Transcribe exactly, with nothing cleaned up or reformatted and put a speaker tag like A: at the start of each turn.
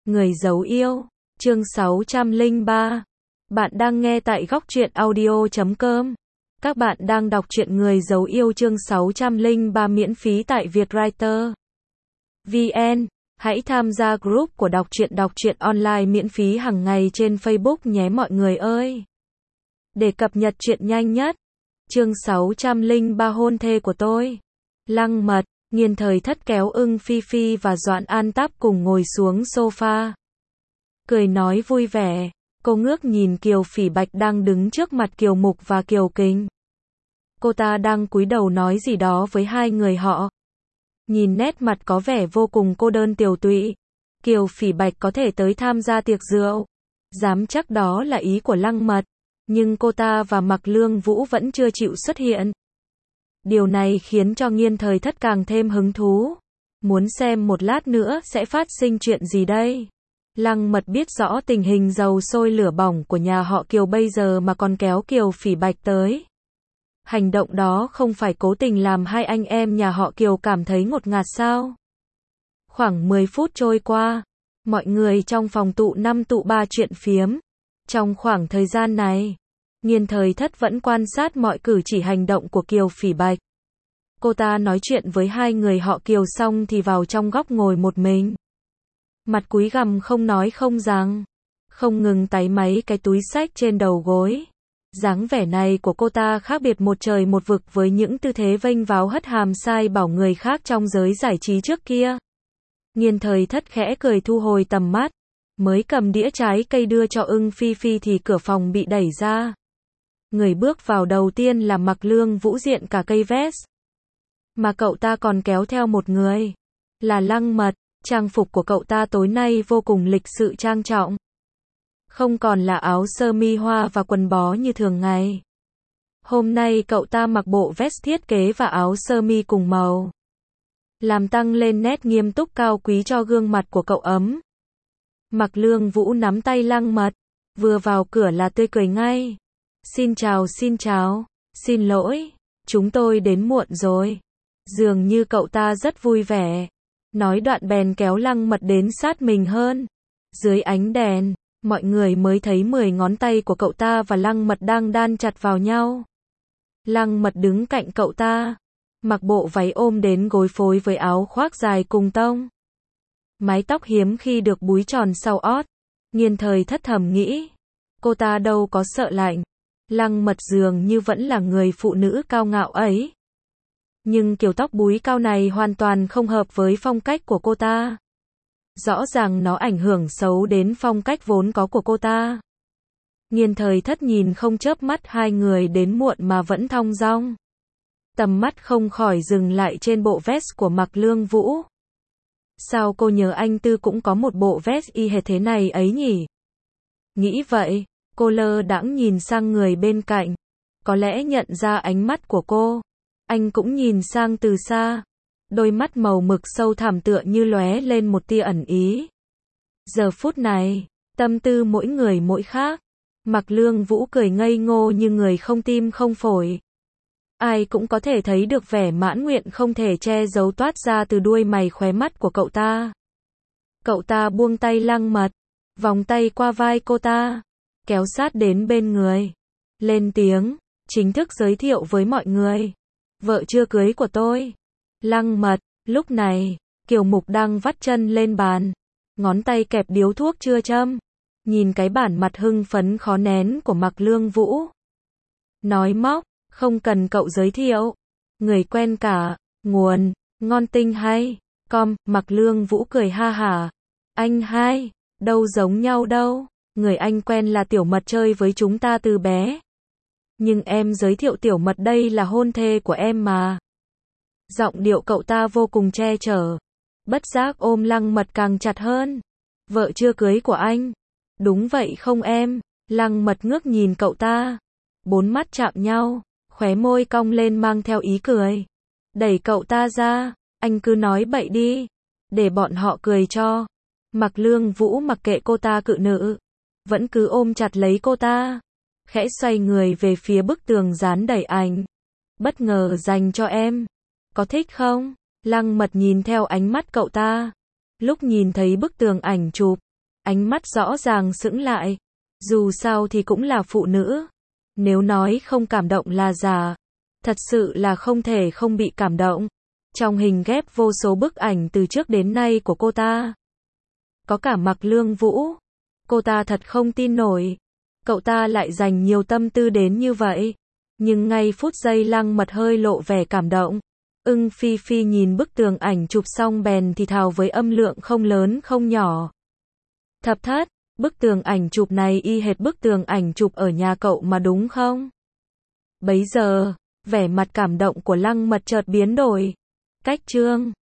A: Người giấu yêu, chương sáu trăm lẻ ba. Bạn đang nghe tại góc truyện audio chấm com. Các bạn đang đọc truyện Người giấu yêu chương sáu trăm lẻ ba miễn phí tại Vietwriter. vê en. Hãy tham gia group của đọc truyện đọc truyện online miễn phí hàng ngày trên Facebook nhé mọi người ơi. Để cập nhật truyện nhanh nhất. Chương sáu trăm lẻ ba hôn thê của tôi. Lăng Mật, Nghiên Thời Thất kéo Ưng Phi Phi và Doãn An Táp cùng ngồi xuống sofa. Cười nói vui vẻ, cô ngước nhìn Kiều Phỉ Bạch đang đứng trước mặt Kiều Mục và Kiều Kình. Cô ta đang cúi đầu nói gì đó với hai người họ. Nhìn nét mặt có vẻ vô cùng cô đơn tiều tụy. Kiều Phỉ Bạch có thể tới tham gia tiệc rượu. Dám chắc đó là ý của Lăng Mật. Nhưng cô ta và Mạc Lương Vũ vẫn chưa chịu xuất hiện. Điều này khiến cho Nghiên Thời Thất càng thêm hứng thú. Muốn xem một lát nữa sẽ phát sinh chuyện gì đây. Lăng Mật biết rõ tình hình dầu sôi lửa bỏng của nhà họ Kiều bây giờ mà còn kéo Kiều Phỉ Bạch tới. Hành động đó không phải cố tình làm hai anh em nhà họ Kiều cảm thấy ngột ngạt sao? Khoảng mười phút trôi qua, mọi người trong phòng tụ năm tụ ba chuyện phiếm. Trong khoảng thời gian này, Nghiên Thời Thất vẫn quan sát mọi cử chỉ hành động của Kiều Phỉ Bạch. Cô ta nói chuyện với hai người họ Kiều xong thì vào trong góc ngồi một mình. Mặt cúi gằm không nói không rằng, không ngừng táy máy cái túi xách trên đầu gối. Dáng vẻ này của cô ta khác biệt một trời một vực với những tư thế vênh váo hất hàm sai bảo người khác trong giới giải trí trước kia. Nghiên Thời Thất khẽ cười thu hồi tầm mắt, mới cầm đĩa trái cây đưa cho Ưng Phi Phi thì cửa phòng bị đẩy ra. Người bước vào đầu tiên là Mạc Lương Vũ diện cả cây vest. Mà cậu ta còn kéo theo một người, là Lăng Mật. Trang phục của cậu ta tối nay vô cùng lịch sự trang trọng. Không còn là áo sơ mi hoa và quần bó như thường ngày. Hôm nay cậu ta mặc bộ vest thiết kế và áo sơ mi cùng màu, làm tăng lên nét nghiêm túc cao quý cho gương mặt của cậu ấm. Mạc Lương Vũ nắm tay Lăng Mật, vừa vào cửa là tươi cười ngay. Xin chào xin chào, xin lỗi, chúng tôi đến muộn rồi. Dường như cậu ta rất vui vẻ. Nói đoạn bèn kéo Lăng Mật đến sát mình hơn. Dưới ánh đèn, mọi người mới thấy mười ngón tay của cậu ta và Lăng Mật đang đan chặt vào nhau. Lăng Mật đứng cạnh cậu ta, mặc bộ váy ôm đến gối phối với áo khoác dài cùng tông. Mái tóc hiếm khi được búi tròn sau ót. Nghiên Thời Thất thầm nghĩ, cô ta đâu có sợ lạnh. Lăng Mật dường như vẫn là người phụ nữ cao ngạo ấy. Nhưng kiểu tóc búi cao này hoàn toàn không hợp với phong cách của cô ta. Rõ ràng nó ảnh hưởng xấu đến phong cách vốn có của cô ta. Nghiên Thời Thất nhìn không chớp mắt hai người đến muộn mà vẫn thong dong. Tầm mắt không khỏi dừng lại trên bộ vest của Mạc Lương Vũ. Sao cô nhớ anh Tư cũng có một bộ vest y hệt thế này ấy nhỉ? Nghĩ vậy, cô lơ đãng nhìn sang người bên cạnh. Có lẽ nhận ra ánh mắt của cô. Anh cũng nhìn sang từ xa. Đôi mắt màu mực sâu thẳm tựa như lóe lên một tia ẩn ý. Giờ phút này, tâm tư mỗi người mỗi khác. Mạc Lương Vũ cười ngây ngô như người không tim không phổi. Ai cũng có thể thấy được vẻ mãn nguyện không thể che giấu toát ra từ đuôi mày khóe mắt của cậu ta. Cậu ta buông tay Lăng Mật, vòng tay qua vai cô ta, kéo sát đến bên người. Lên tiếng, chính thức giới thiệu với mọi người. Vợ chưa cưới của tôi. Lăng Mật. Lúc này, Kiều Mục đang vắt chân lên bàn, ngón tay kẹp điếu thuốc chưa châm, nhìn cái bản mặt hưng phấn khó nén của Mạc Lương Vũ. Nói móc, không cần cậu giới thiệu. Người quen cả, nguồn, ngon tinh hay, com, Mạc Lương Vũ cười ha hả. Anh hai, đâu giống nhau đâu, người anh quen là Tiểu Mật chơi với chúng ta từ bé. Nhưng em giới thiệu Tiểu Mật đây là hôn thê của em mà. Giọng điệu cậu ta vô cùng che chở. Bất giác ôm Lăng Mật càng chặt hơn. Vợ chưa cưới của anh. Đúng vậy không em? Lăng Mật ngước nhìn cậu ta. Bốn mắt chạm nhau, khóe môi cong lên mang theo ý cười. Đẩy cậu ta ra. Anh cứ nói bậy đi, để bọn họ cười cho. Mạc Lương Vũ mặc kệ cô ta cự nữ, vẫn cứ ôm chặt lấy cô ta. Khẽ xoay người về phía bức tường dán đầy ảnh. Bất ngờ dành cho em. Có thích không? Lăng Mật nhìn theo ánh mắt cậu ta. Lúc nhìn thấy bức tường ảnh chụp, Ánh mắt rõ ràng sững lại. Dù sao thì cũng là phụ nữ. Nếu nói không cảm động là giả. Thật sự là không thể không bị cảm động. Trong hình ghép vô số bức ảnh từ trước đến nay của cô ta. Có cả Mạc Lương Vũ. Cô ta thật không tin nổi. Cậu ta lại dành nhiều tâm tư đến như vậy. Nhưng ngay phút giây Lăng Mật hơi lộ vẻ cảm động. Ưng Phi Phi nhìn bức tường ảnh chụp xong bèn thì thào với âm lượng không lớn không nhỏ. Thập Thất, bức tường ảnh chụp này y hệt bức tường ảnh chụp ở nhà cậu mà đúng không? Bấy giờ, vẻ mặt cảm động của Lăng Mật chợt biến đổi. Cách Trương